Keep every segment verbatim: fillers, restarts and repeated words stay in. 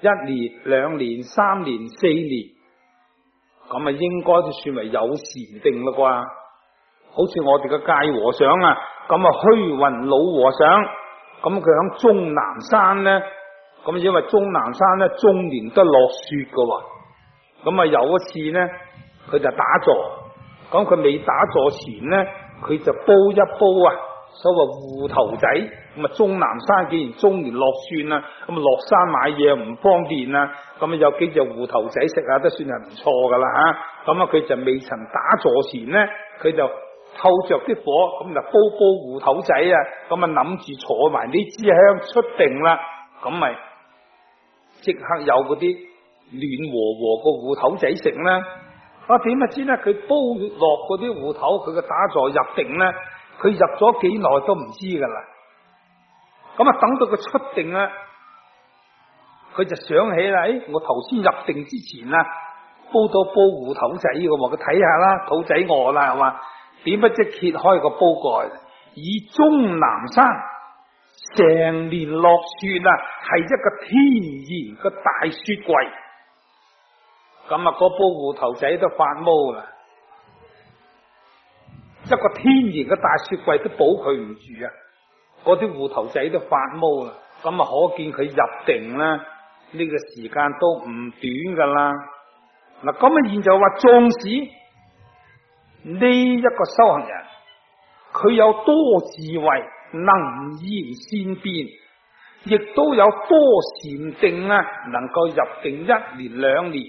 一年、兩年、三年、四年，咁啊應該都算為有禪定啦啩。好似我哋嘅戒和尚啊，咁啊虛雲老和尚，咁佢響終南山咧，咁因為終南山咧終年都落雪噶喎，咁啊有一次咧，佢就打坐，咁佢未打坐前咧，佢就煲一煲啊，所謂芋頭仔，咁啊終南山既然終年落雪啦，咁啊落山買嘢又唔方便啦，咁啊有幾隻芋頭仔食下都算係唔錯噶啦吓，咁啊佢就未曾打坐前咧，佢就透着啲火，咁就煲煲芋頭仔啊，咁啊諗住坐埋呢支香出定啦，咁咪即刻有嗰啲暖和和個芋頭仔食啦。啊點不知咧，佢煲落嗰啲芋頭，佢嘅打坐入定咧，佢入咗幾耐都唔知噶啦。咁啊等到佢出定啦，佢就想起啦，誒我頭先入定之前啊，煲到煲芋頭仔嘅，佢睇下啦，肚仔餓啦係嘛。點不知揭開個煲蓋，以終南山成年落雪啊，係一個天然嘅大雪櫃。咁啊，嗰煲芋頭仔都發毛啦，一個天然嘅大雪櫃都保佢唔住啊！嗰啲芋頭仔都發毛啦，咁啊，可見佢入定啦，呢個時間都唔短噶啦。嗱，咁啊，現在話縱使呢一個修行人，佢有多智慧，能言善辯，亦都有多禪定啊，能夠入定一年兩年。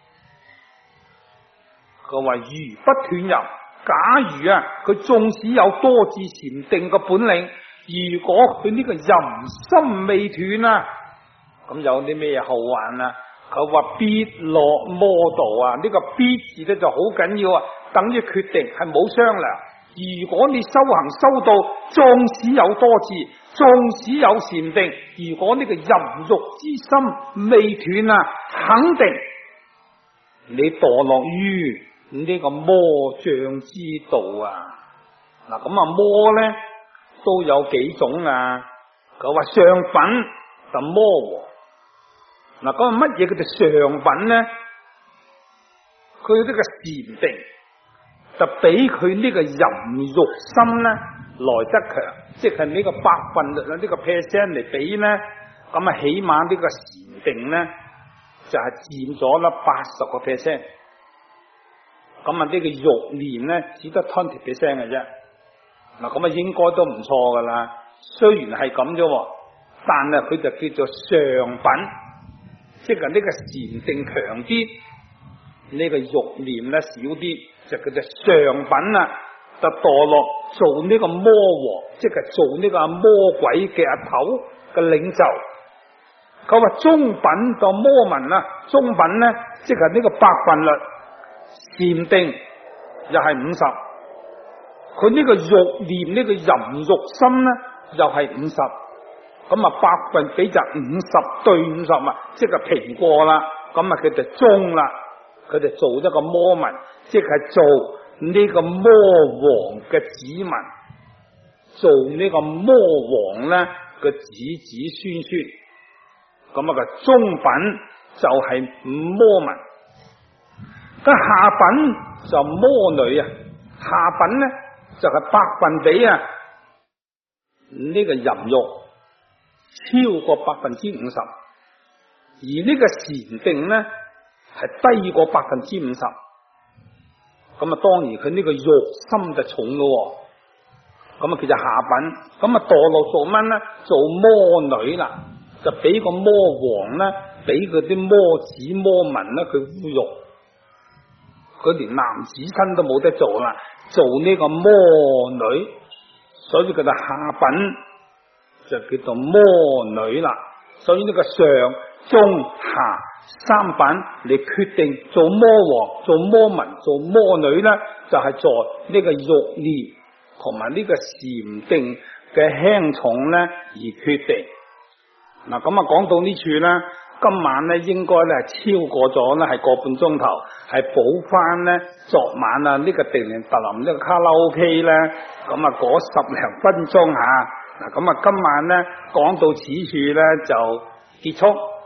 佢話如不斷遊，假如啊，佢縱使有多智禪定嘅本領，如果佢呢個淫心未斷啊，咁有啲咩後患啊？佢話必落魔道啊！呢、這個必字咧就好緊要啊，等於決定係冇商量。如果你修行修到縱使有多智，縱使有禪定，如果呢個淫欲之心未斷啊，肯定你墮落於呢個魔障之道啊！嗱，咁啊魔咧都有幾種啊？佢話上品就魔王。嗱，咁乜嘢叫做上品咧？佢呢個禪定就比佢呢個淫欲心咧來得強，即係呢個百分率啊，呢個 percent 嚟比咧，咁啊起碼呢個禪定咧就係佔咗啦八十個 percent，咁啊呢個欲念咧只得 twenty percent 嘅啫。嗱，咁啊應該都唔錯噶啦，雖然係咁啫，但係佢就叫做上品。即係呢個禪定強啲，呢、這個欲念咧少啲，就叫做上品啦。就墮落做呢個魔王，即係做呢個魔鬼嘅阿頭嘅領袖。佢話中品就魔民啦，中品咧即係呢個百分率，禪定又係五十。佢呢個欲念呢、這個淫欲心咧又係五十。咁啊，百分比就五十對五十啊，即係平過啦。咁啊，佢就中啦，佢就做一個魔民，即係做呢個魔王嘅子民，做呢個魔王咧嘅子子孫孫。咁啊，個中品就係魔民，咁下品就魔女啊。下品咧就係百分比啊，呢、這個淫欲超過百分之五十，而呢個禪定咧係低過百分之五十，咁啊當然佢呢個欲心就重咯，咁啊叫做下品，咁啊墮落做乜咧？做魔女啦，就俾個魔王咧，俾嗰啲魔子魔民咧，佢侮辱，佢連男子身都冇得做啦，做呢個魔女，所以佢就下品。就叫做魔女啦，所以呢個上中下三品嚟決定做魔王、做魔民、做魔女咧，就係在呢個欲念同埋呢個禪定嘅輕重咧而決定。嗱，咁啊講到呢處咧，今晚咧應該咧係超過咗咧係個半鐘頭，係補翻咧昨晚啊呢個定寧特林呢個卡拉 OK 咧，咁啊嗰十零分鐘吓。嗱，咁啊，今晚咧講到此處咧就結束，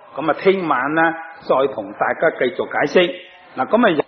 咁啊，聽晚呢再同大家繼續解釋。嗱，咁啊，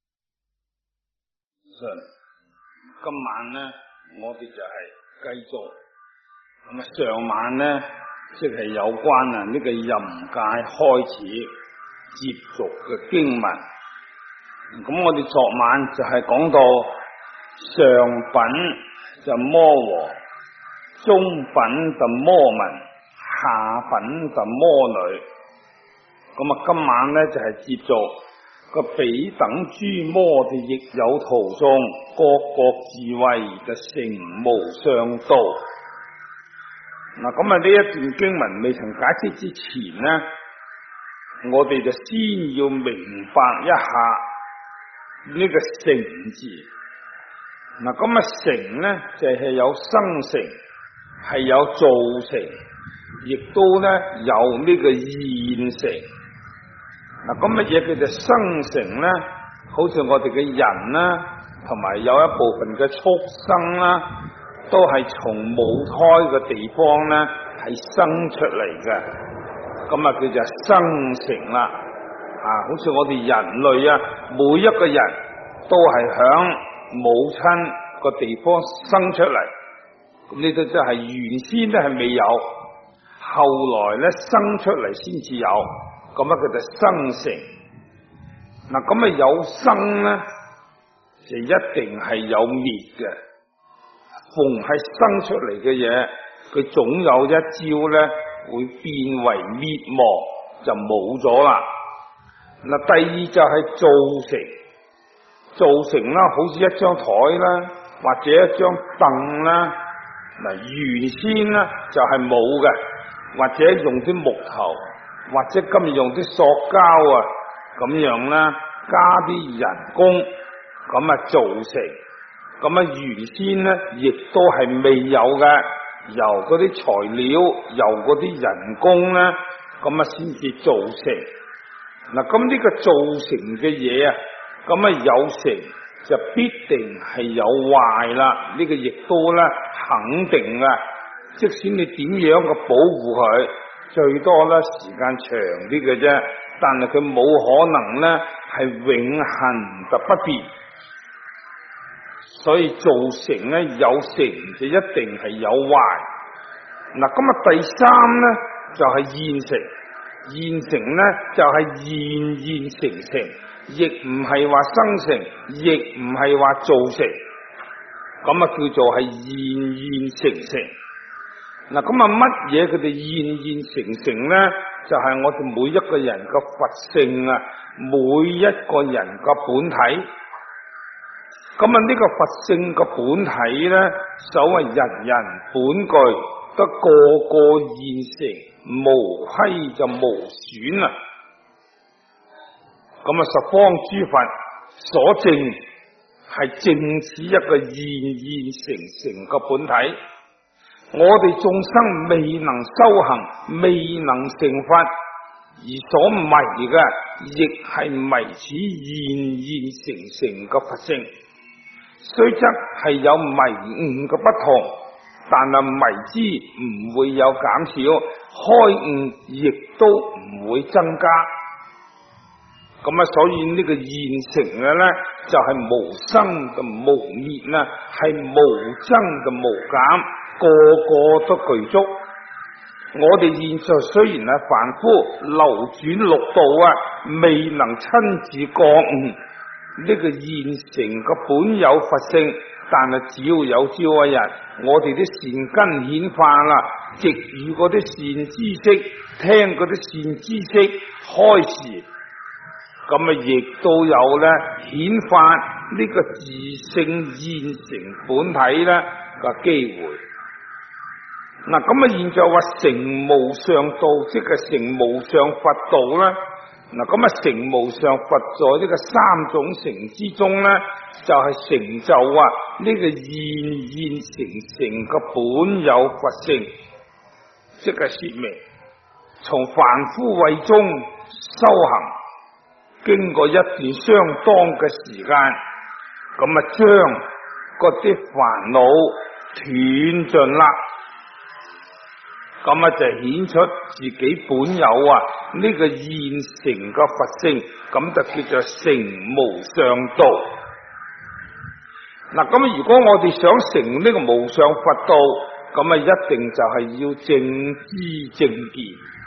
今晚呢，我哋就係繼續。咁啊，上晚呢，即係有關啊呢個淫戒開始接續嘅經文。咁我哋昨晚就係講到上品就魔王，中品就魔民，下品就魔女。咁啊，今晚呢，就係接續個彼等諸魔嘅亦有途中，各各自為嘅成無上道。嗱，咁啊呢一段經文未曾解釋之前呢，我哋就先要明白一下呢個成字。嗱，咁啊成呢就係、是、有生成，係有造成，亦都呢有呢個現成。嗱，咁乜嘢叫做生成呢？好似我哋嘅人啦，同埋有一部分嘅畜生啦，都係從母胎嘅地方咧係生出嚟嘅，咁啊叫做生成啦。啊，好似我哋人類啊，每一個人都係響母親個地方生出嚟，咁呢度就係原先咧係未有，後來咧生出嚟先至有，咁啊叫做生成。嗱，咁啊有生咧就一定係有滅嘅。逢係生出嚟嘅嘢，佢總有一朝咧會變為滅亡，就冇咗啦。嗱，第二就係造成，造成啦，好似一張台啦，或者一張凳啦。嗱，原先咧就係冇嘅，或者用啲木頭，或者今日用啲塑膠啊，咁樣啦，加啲人工，咁啊造成。咁啊，原先咧亦都係未有嘅，由嗰啲材料，由嗰啲人工咧，咁啊先至造成。嗱，咁呢個造成嘅嘢啊，咁啊有成就必定係有壞啦。呢個亦都咧肯定啊，即使你點樣嘅保護佢，最多咧時間長啲嘅啫，但係佢冇可能咧係永恆就不變。所以造成咧有成就一定係有壞。嗱，咁啊第三咧就係、是、現成，現成咧就係、是、現現成成，亦唔係話生成，亦唔係話造成，咁啊叫做係現現成成。嗱，咁啊乜嘢佢哋現現成成咧？就係、是、我哋每一個人嘅佛性啊，每一個人嘅本體。咁啊呢個佛性嘅本體咧，所謂人人本具，得個個現成，無虧就無損啊！咁啊十方諸佛所證係正此一個現現成成嘅本體。我哋眾生未能修行，未能成佛，而所迷嘅，亦係迷此現現成成嘅佛性。雖則係有迷悟嘅不同，但係迷之唔會有減少，開悟亦都唔會增加。咁啊，所以呢個現成嘅咧，就係、是、無生嘅無滅啦，係無增嘅無減，個個都具足。我哋現在雖然係凡夫流轉六道啊，未能親自覺悟呢個現成嘅本有佛性，但係只要有朝一日，我哋啲善根顯化啦，藉遇嗰啲善知識，聽嗰啲善知識開示，咁啊亦都有咧顯化呢個自性現成本體咧嘅機會。嗱，咁啊現在話成無上道，即係成無上佛道啦。嗱，咁啊成無上佛在呢個三種成之中咧，就係、是、成就啊呢、這個現現成成嘅本有佛性，即係說明從凡夫位中修行，經過一段相當嘅時間，咁啊將嗰啲煩惱斷盡啦。 咁啊就顯出自己本有啊呢、這個現成嘅佛性，咁就叫做成無上道。嗱，咁如果我哋想成呢個無上佛道，咁啊一定就係要正知正見，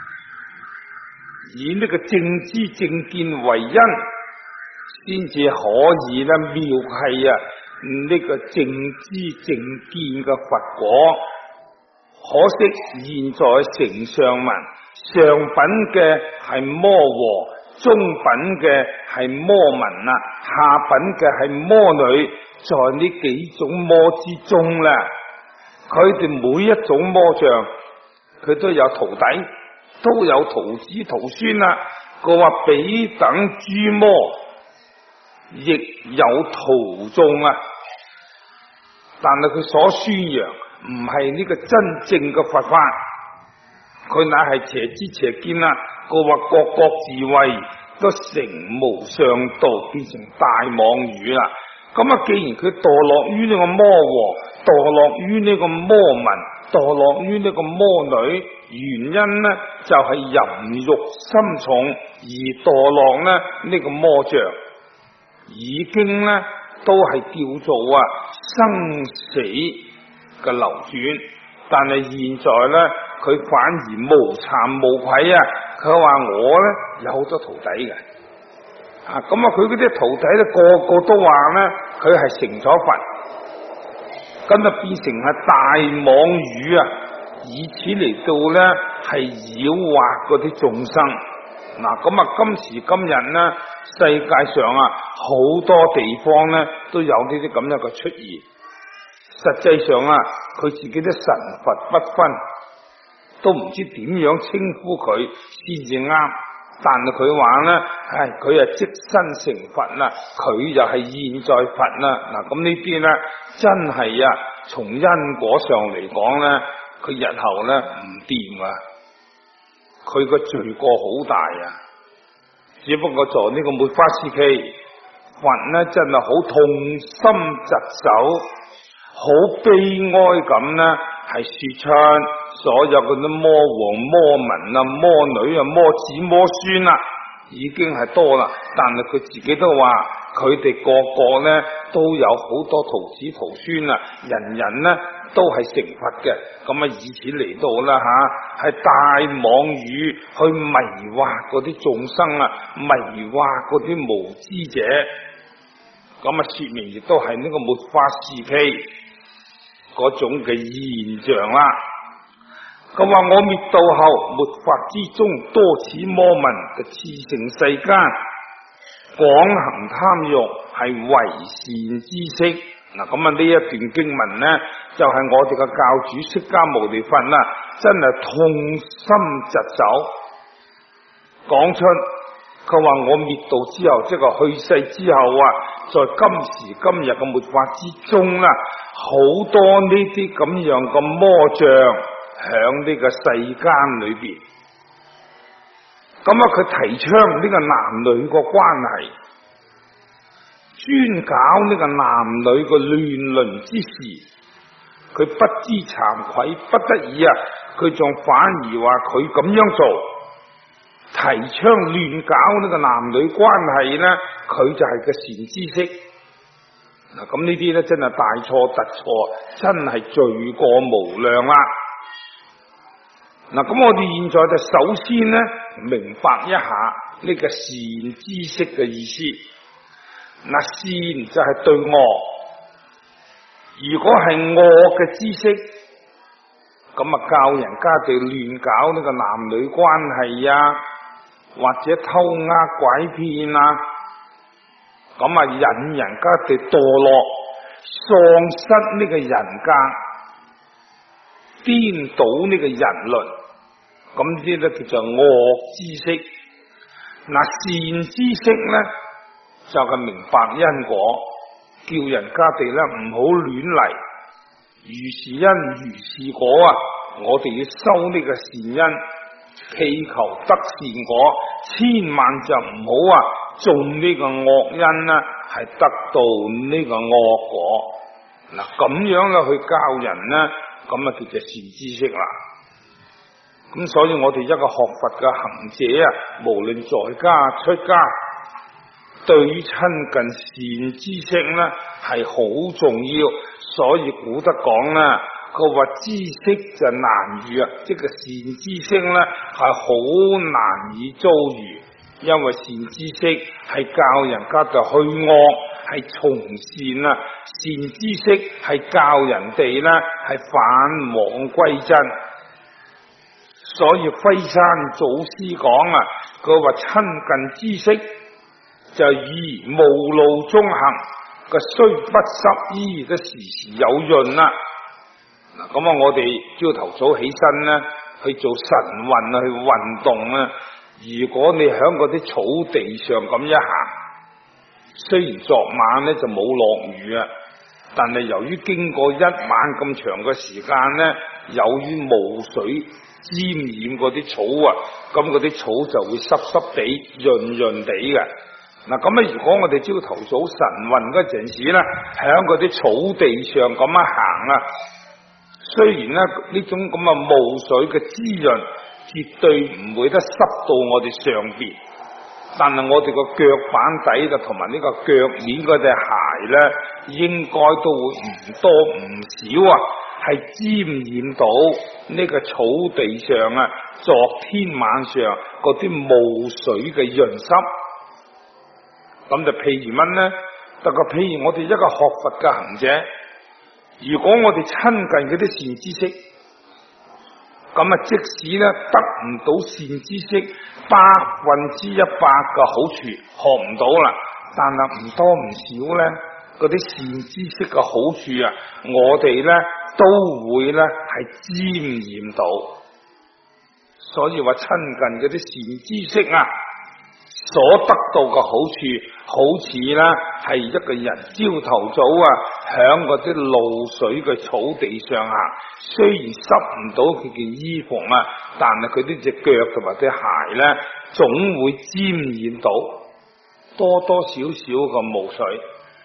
以呢個正知正見為因，先至可以咧妙係啊呢個正知正見嘅佛果。可惜現在成上文，上品嘅係魔和，中品嘅係魔文啊，下品嘅係魔女。在呢幾種魔之中啦，佢哋每一種魔像，佢都有徒弟，都有徒子徒孫啦。佢話彼等諸魔，亦有徒眾啊。但係佢所宣揚唔係呢個真正嘅佛法，佢乃係邪知邪見啦。佢話各國智慧都成無上道，變成大妄語啦。咁啊，既然佢墮落於呢個魔和，墮落於呢個魔文，墮落於呢個魔女，原因呢就係、是、淫欲心重而墮落呢呢個魔像，已經呢都係叫做啊生死嘅流轉。但係現在呢，佢反而無慚無愧啊！佢話我呢有好多徒弟嘅。啊，咁啊，佢嗰啲徒弟咧，個個都話咧，佢係成咗佛，咁就變成係大妄語啊，以此嚟到咧係擾惑嗰啲眾生。嗱，咁啊，今時今日咧，世界上啊，好多地方咧都有呢啲咁樣嘅出現。實際上啊，佢自己都神佛不分，都唔知點樣稱呼佢先至啱。但係佢話咧，唉，佢啊即身成佛啦，佢就係現在佛啦。嗱，咁呢啲咧真係啊，從因果上嚟講咧，佢日後咧唔掂啊，佢個罪過好大啊。只不過在呢個末法時期，佛咧真係好痛心疾首，好悲哀咁咧，係說出所有嗰啲魔王、魔民啊、魔女啊、魔子、魔孫啊，已經係多啦。但係佢自己都話，佢哋個個咧都有好多徒子徒孫啊，人人咧都係成佛嘅。咁啊，以此嚟到啦吓，係大妄語去迷惑嗰啲眾生啊，迷惑嗰啲無知者。咁啊，說明亦都係呢個末法時期嗰種嘅現象啦。佢話我滅度後，末法之中多此魔民嘅熾盛世間，廣行貪欲係為善知識。嗱，咁啊呢一段經文呢，就係、是、我哋嘅教主釋迦牟尼佛啦，真係痛心疾首，講出佢話我滅度之後，即係去世之後啊，在今時今日嘅末法之中啦，好多呢啲咁樣嘅魔像響呢個世間裏邊。咁啊，佢提倡呢個男女個關係，專搞呢個男女個亂倫之事，佢不知慚愧，不得已啊，佢仲反而話佢咁樣做，提倡亂搞呢個男女關係咧，佢就係個善知識。嗱，咁呢啲咧真係大錯特錯，真係罪過無量啦。嗱，咁我哋現在就首先咧明白一下呢個善知識嘅意思。嗱，善就係對惡，如果係惡嘅知識，咁啊教人家哋亂搞呢個男女關係啊，或者偷呃拐騙啊，咁啊引人家哋墮落，喪失呢個人格，顛倒呢個人倫，咁呢啲咧叫做惡知識。嗱，善知識咧就係明白因果，叫人家哋咧唔好亂嚟，如是因如是果啊！我哋要修呢個善因，祈求得善果，千萬就唔好啊種呢個惡因啦，係得到呢個惡果。嗱，咁樣咧去教人咧，咁啊叫做善知識啦。 咁所以我哋一個學佛嘅行者啊，無論在家出家，對於親近善知識呢係好重要。所以古德講啦，佢話知識就難遇啊，即係善知識呢係好難以遭遇，因為善知識係教人家嘅去惡，係從善啊；善知識係教人哋呢係返妄歸真。所以輝山祖師講啊，佢話親近知識就以無路中行，個雖不濕衣都時時有潤啦。嗱，咁啊，我哋朝頭早起身呢，去做晨運啊，去運動啊。如果你響嗰啲草地上咁一行，雖然昨晚呢就冇落雨啊，但係由於經過一晚咁長嘅時間呢，由於霧水沾染嗰啲草啊，咁嗰啲草就會濕濕地、潤潤地嘅。嗱，咁啊，如果我哋朝頭早晨運嗰陣時咧，響嗰啲草地上咁樣行啊，雖然咧呢種咁嘅霧水嘅滋潤，絕對唔會得濕到我哋上邊，但係我哋個腳板底嘅同埋呢個腳面嗰隻鞋咧，應該都會唔多唔少啊，係沾染到呢個草地上啊，昨天晚上嗰啲霧水嘅潤濕。咁就譬如乜呢？得個譬如我哋一個學佛嘅行者，如果我哋親近嗰啲善知識，咁啊即使咧得唔到善知識百分之一百嘅好處，學唔到啦，但係唔多唔少咧，嗰啲善知識嘅好處啊，我哋咧都會咧係沾染到。所以話親近嗰啲善知識啊，所得到嘅好處，好似咧係一個人朝頭早啊，響嗰啲露水嘅草地上行，雖然濕唔到佢件衣服啊，但係佢呢隻腳同埋隻鞋咧，總會沾染到多多少少嘅霧水。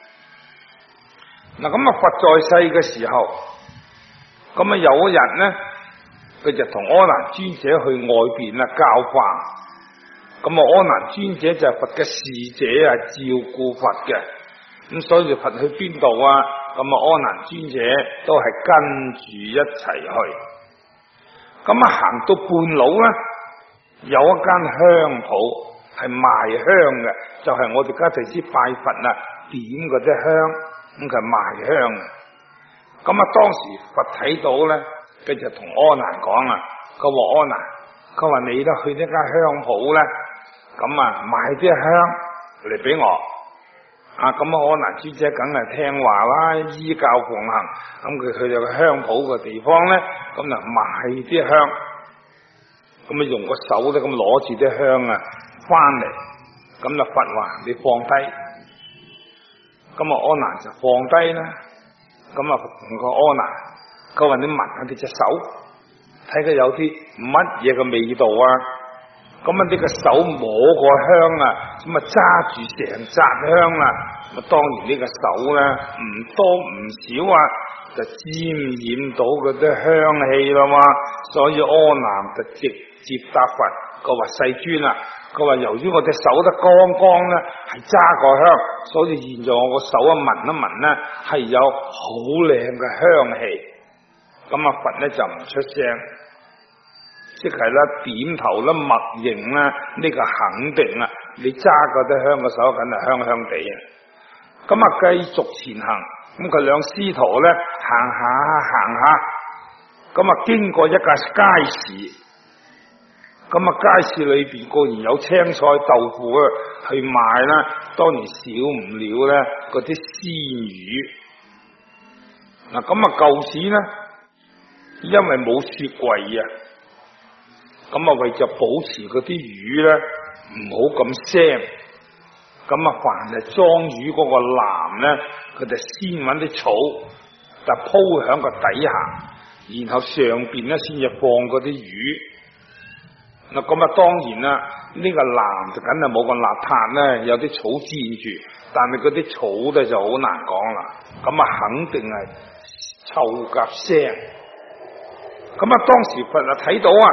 嗱，咁啊，佛在世嘅時候，咁啊有一日咧，佢就同阿難尊者去外邊啊教化。咁啊，阿難尊者就係佛嘅侍者啊，照顧佛嘅。咁所以佛去邊度啊？咁啊，阿難尊者都係跟住一齊去。咁啊，行到半路咧，有一間香鋪係賣香嘅，就係、是、我哋家弟子拜佛啊點嗰啲香，咁佢係賣香嘅。咁啊，當時佛睇到咧，佢就同阿難講啊，佢話阿難，佢話你都去呢間香鋪咧。咁啊，買啲香嚟俾我，啊咁啊，阿難尊者梗係聽話啦，依教奉行。咁佢去到個香鋪嘅地方咧，咁啊買啲香，咁啊用個手咧咁攞住啲香啊翻嚟，咁就佛話你放低，咁啊阿難就放低啦。咁啊同個阿難，佢話你聞下你隻手，睇佢有啲乜嘢嘅味道啊。咁啊！呢個手摸個香啊，咁啊揸住成紮香啦。咁當然呢個手咧唔多唔少啊，就沾染到嗰啲香氣啦嘛。所以阿難就直接答佛，佢話世尊啊，佢話由於我隻手得剛剛咧係揸個香，所以現在我個手一聞一聞咧係有好靚嘅香氣。咁啊佛咧就唔出聲。即係啦，點頭啦，默認啦，呢個肯定啦，你揸嗰啲香嘅手梗係香香地啊！咁啊，繼續前行，咁佢兩師徒咧行下行下，咁啊經過一架街市，咁啊街市裏邊固然有青菜豆腐啊去賣啦，當然少唔了咧嗰啲鮮魚。嗱，咁啊舊時咧，因為冇雪櫃啊。咁啊，為咗保持嗰啲魚咧唔好咁腥，咁啊，凡係裝魚嗰個籃咧，佢就先揾啲草，就鋪響個底下，然後上邊咧先至放嗰啲魚。嗱，咁啊，當然啦，呢、這個籃就梗係冇咁邋遢咧，有啲草墊住，但係嗰啲草咧就好難講啦。咁啊，肯定係臭甲腥。咁啊，當時佛啊睇到啊。佢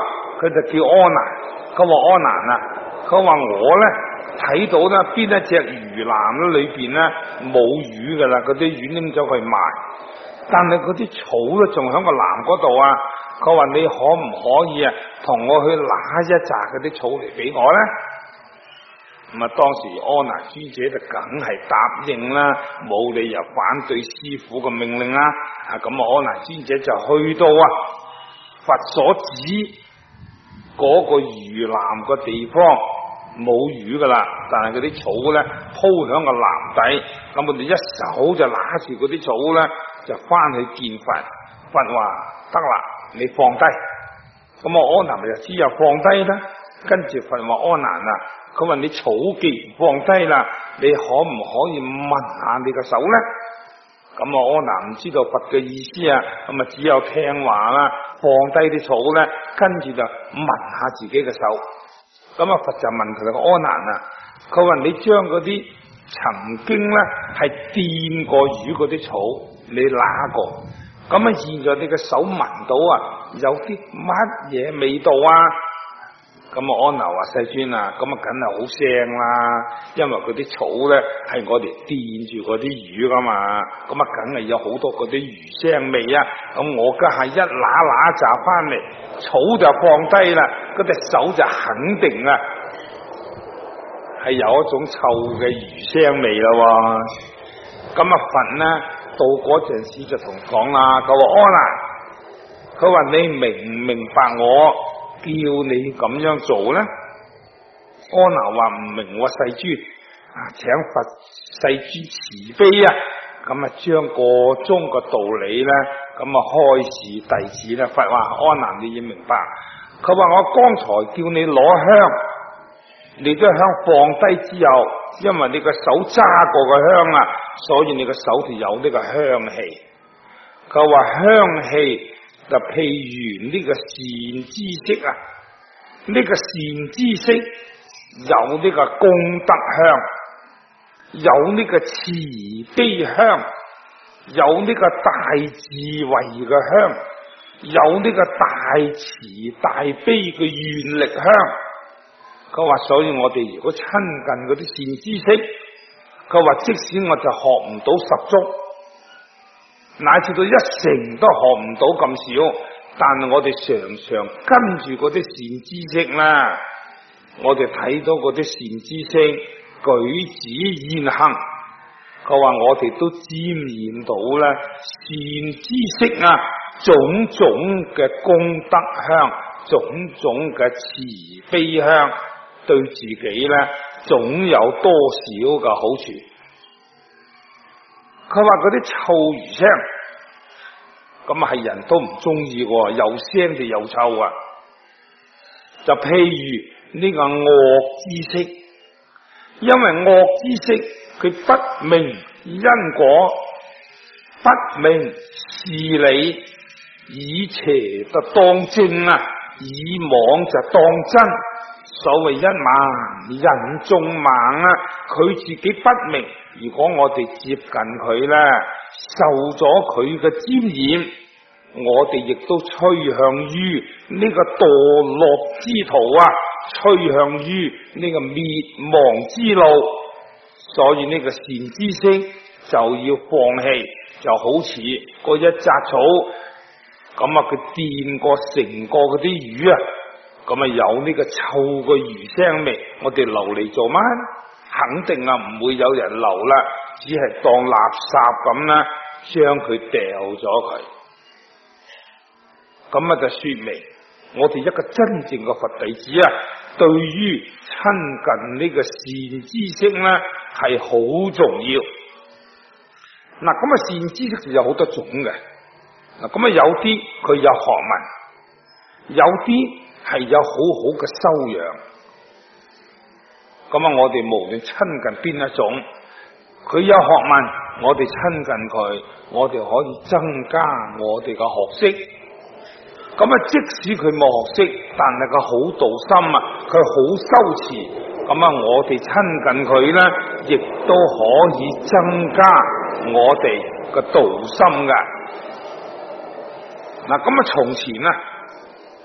佢就叫柯南，佢話柯南啊，佢話我咧睇到咧邊一隻魚欄咧裏邊咧冇魚噶啦，嗰啲魚拎咗去賣，但係嗰啲草咧仲喺個欄嗰度啊。佢話你可唔可以啊同我去拿一紮嗰啲草嚟俾我咧？咁啊，當時柯南尊者就梗係答應啦，冇理由反對師父嘅命令啦。啊，咁啊，柯南尊者就去到啊佛所指嗰個魚欄個地方，冇魚噶啦，但係嗰啲草咧鋪響個欄底，咁我哋一手就拿住嗰啲草咧，就翻去見佛。佛話得啦，你放低。咁啊，柯南咪就知又放低啦。跟住佛話柯南啊，佢話你草既然放低啦，你可唔可以聞下你個手咧？咁啊，柯南唔知道佛嘅意思啊，咁啊只有聽話啦，放低啲草咧，跟住就聞下自己嘅手。咁啊，佛就問佢啦，柯南啊，佢話你將嗰啲曾經咧係掂過魚嗰啲草，你拿過，咁啊現在你嘅手聞到啊，有啲乜嘢味道啊？咁啊，安流話世尊啊，咁啊梗係好腥啦，因為嗰啲草咧係我哋掂住嗰啲魚噶嘛，咁啊梗係有好多嗰啲魚腥味啊。咁我家下一揦揦扎翻嚟，草就放低啦，嗰隻手就肯定啊係有一種臭嘅魚腥味啦。咁啊佛呢到嗰陣時就同講啦，佢話安啦，佢話你明唔明白我叫你咁樣做咧？柯南話唔明喎，世尊啊，請佛世尊慈悲啊，咁啊將個中個道理咧，咁啊開示弟子咧。佛話柯南你要明白，佢話我剛才叫你攞香，你將香放低之後，因為你個手揸過個香啊，所以你個手就有呢個香氣。佢話香氣就譬如呢個善知識啊，呢、這個善知識有呢個功德香，有呢個慈悲香，有呢個大智慧嘅香，有呢個大慈大悲嘅願力香。佢話所以我哋如果親近嗰啲善知識，佢話即使我就學唔到十足，乃至到一成都學唔到咁少，但係我哋常常跟住嗰啲善知識啦，我哋睇到嗰啲善知識舉止言行，佢話我哋都沾染到啦善知識啊種種嘅功德香，種種嘅慈悲香，對自己咧總有多少嘅好處。佢話嗰啲臭魚腥，咁啊係人都唔中意喎，又腥就又臭啊！就譬如呢個惡知識，因為惡知識佢不明因果，不明事理，以邪就當正啊，以妄就當真。所謂一盲人眾盲啊，佢自己不明。如果我哋接近佢咧，受咗佢嘅沾染，我哋亦都趨向於呢個墮落之途啊，趨向於呢個滅亡之路。所以呢個善知識就要放棄，就好似嗰一紮草，咁啊佢掂過成個嗰啲魚啊，咁啊有呢個臭嘅魚腥味，我哋留嚟做乜？肯定啊唔會有人留啦，只係當垃圾咁啦，將佢掉咗佢。咁啊就說明我哋一個真正嘅佛弟子啊，對於親近呢個善知識咧係好重要。嗱，咁啊善知識就有好多種嘅。嗱，咁啊有啲佢有學問，有啲係有好好嘅修養。咁啊，我哋無論親近邊一種，佢有學問，我哋親近佢，我哋可以增加我哋嘅學識。咁啊，即使佢冇學識，但係佢好道心啊，佢好修持，咁啊，我哋親近佢咧，亦都可以增加我哋嘅道心噶。嗱，咁啊，從前啊，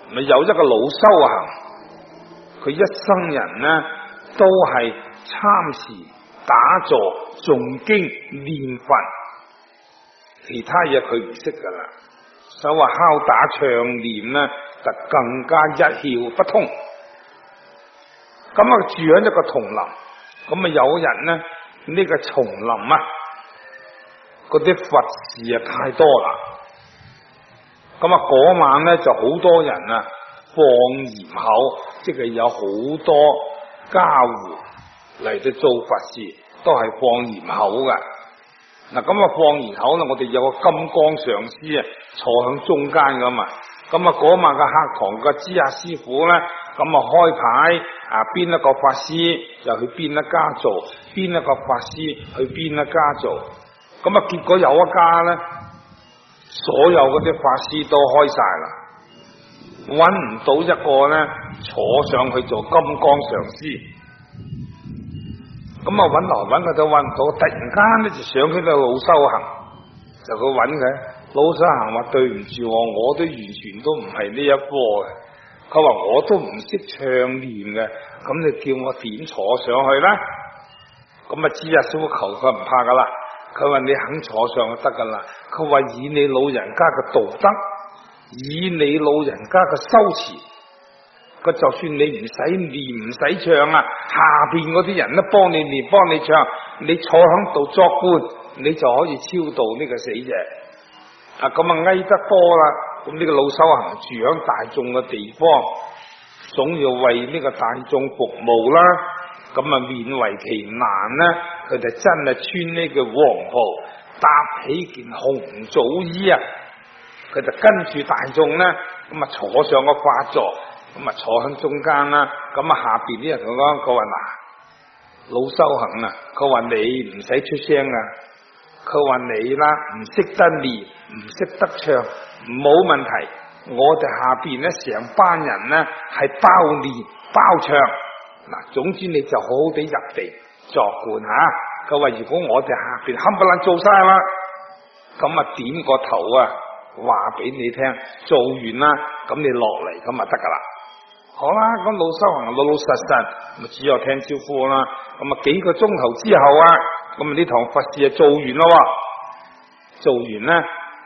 咪有一個老修行，佢一生人呢都係參禪、打坐、誦經、念佛，其他嘢佢唔識噶啦。所謂敲打唱念呢，就更加一竅不通。咁啊住喺一個叢林，咁啊有人呢呢、呢個叢林啊，嗰啲佛事啊太多啦。咁啊嗰晚呢就好多人啊放鹽口，即係有好多家戶嚟到做佛事，都係放鹽口噶。嗱咁啊放鹽口呢，我哋有個金剛上師啊坐喺中間噶嘛。咁啊嗰晚嘅客堂嘅知下師傅咧，咁啊開牌啊邊一個法師就去邊一家做，邊一個法師去邊一家做。咁啊結果有一家咧，所有嗰啲法師都開晒啦，揾唔到一個咧坐上去做金剛上師。咁啊揾來揾去都揾唔到，突然間咧就想起個老修行，就去揾佢。老修行話對唔住我，我都完全都唔係呢一科嘅。佢話我都唔識唱念嘅，咁你叫我點坐上去咧？咁啊知啊師傅求佢唔怕噶啦，佢話你肯坐上就得噶啦。佢話以你老人家嘅道德，以你老人家嘅修持，佢就算你唔使念唔使唱啊，下邊嗰啲人都幫你念幫你唱，你坐響度作觀，你就可以超度呢個死者。啊咁啊翳得多啦，咁呢個老修行住響大眾嘅地方，總要為呢個大眾服務啦。咁啊勉為其難呢，佢就真係穿呢個黃袍，搭起件紅棗衣啊，佢就跟住大眾呢，咁啊坐上個法座，咁啊坐響中間啦。咁啊下邊啲人同佢講，佢話嗱，老修行啊，佢話你唔使出聲啊。佢話你啦，唔識得練，唔識得唱，冇問題。我哋下邊咧成班人咧係包練包唱，嗱，總之你就好好地入地作觀吓。佢話如果我哋下邊冚唪唥做晒啦，咁啊點個頭啊，話俾你聽，做完啦，咁你落嚟咁啊得噶啦。好啦，咁老修行老老實實，咪只有聽招呼啦。咁啊幾個鐘頭之後啊。咁啊呢堂佛事就做完咯，做完咧，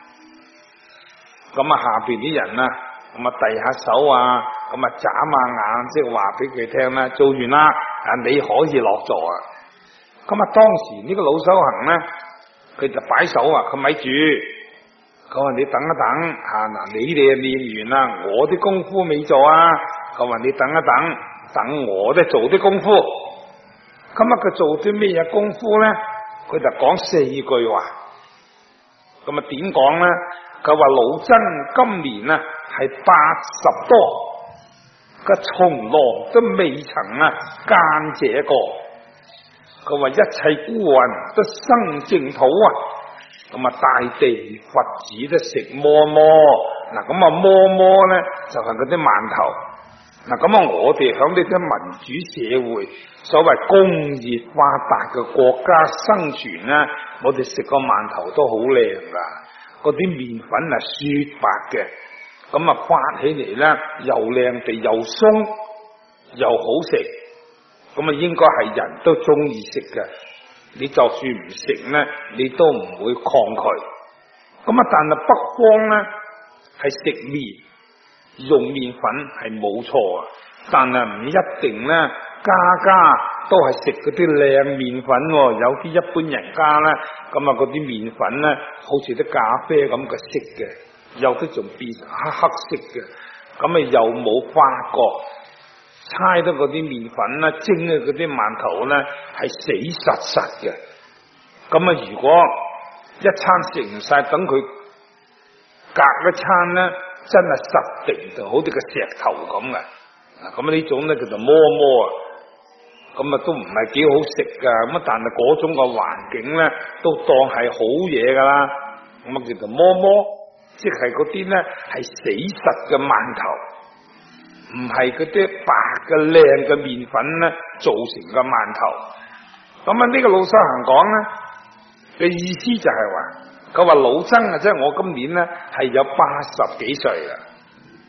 咁啊下邊啲人啊，咁啊遞下手啊，咁啊眨下眼，即係話俾佢聽啦，做完啦，啊你可以落座啊。咁啊當時呢個老修行咧，佢就擺手啊，佢咪住，佢話你等一等，啊嗱你哋練完啦，我啲功夫未做啊，佢話你等一等，等我咧做啲功夫。咁啊佢做啲咩嘢功夫咧？佢就講四句話。咁啊點講咧？佢話老僧今年啊係八十多，佢從來都未曾啊間這個。佢話一切孤魂都生淨土啊，咁啊大地佛子都食摸摸。嗱咁啊摸摸咧就係嗰啲饅頭。嗱咁啊，我哋響呢啲民主社會，所謂工業發達嘅國家生存咧，我哋食個饅頭都好靚噶，嗰啲麵粉係雪白嘅，咁啊發起嚟咧又靚地又鬆又好食，咁啊應該係人都中意食嘅。你就算唔食咧，你都唔會抗拒。咁啊，但係北方咧係食麵。用麵粉係冇錯啊，但係唔一定咧，家家都係食嗰啲靚麵粉，有啲一般人家咧，咁啊嗰啲麵粉咧，好似啲咖啡咁嘅色嘅，有啲仲變黑黑色嘅，咁啊又冇發覺，猜得嗰啲麵粉咧，蒸嘅嗰啲饅頭咧係死實實嘅，咁啊如果一餐食唔晒，等佢隔一餐咧。真係實定就好似個石頭咁嘅，嗱咁呢種咧叫做摸摸啊，咁啊都唔係幾好食噶，咁啊但係嗰種個環境咧都當係好嘢噶啦，咁啊叫做摸摸，即係嗰啲咧係死實嘅饅頭，唔係嗰啲白嘅靚嘅麵粉咧做成嘅饅頭。咁啊呢個老修行講咧嘅意思就係話。佢話老僧啊，即係我今年咧係有八十幾歲啦。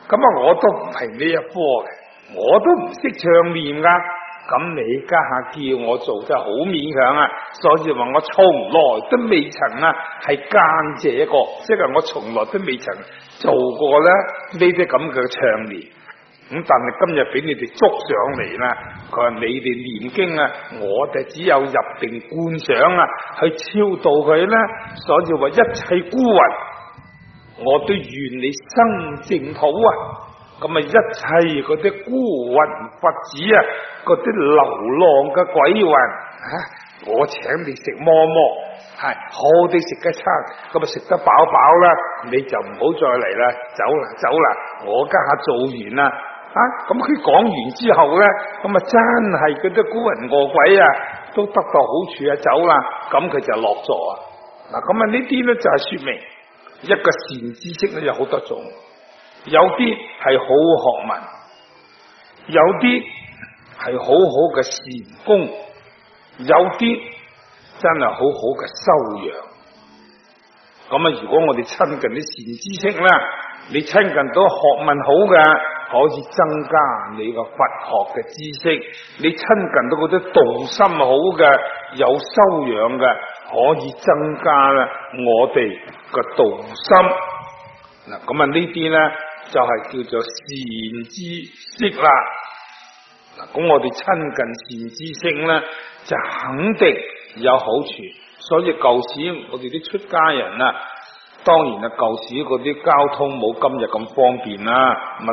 咁啊，我都唔係呢一科嘅，我都唔識唱念噶。咁你家下叫我做真係好勉強啊，所以話我從來都未曾啊係間這個，即係我從來都未曾做過咧呢啲咁嘅唱念。咁但係今日俾你哋捉上嚟啦，佢話你哋念經啊，我哋只有入定觀想啊，去超度佢啦，所以話一切孤魂，我都願你生淨土啊。咁啊，一切嗰啲孤魂佛子啊，嗰啲流浪嘅鬼魂啊，我請你食麼麼，係好地食一餐，咁啊食得飽飽啦，你就唔好再嚟啦，走啦走啦，我家下做完啦，啊，咁佢講完之後咧，咁啊真係嗰啲孤魂餓鬼啊，都得到好處啊，走啦，咁佢就落座啊。嗱，咁啊呢啲咧就係說明一個善知識咧有好多種。有啲係好學問，有啲係好好嘅善功，有啲真係好好嘅修養。咁啊，如果我哋親近啲善知識咧，你親近到學問好嘅，可以增加你個佛學嘅知識；你親近到嗰啲道心好嘅，有修養嘅，可以增加啦我哋個道心。嗱，咁啊呢啲咧。就係叫做善知識啦。嗱，咁我哋親近善知識咧，就肯定有好處。所以舊時我哋啲出家人啊，當然啊舊時嗰啲交通冇今日咁方便啦。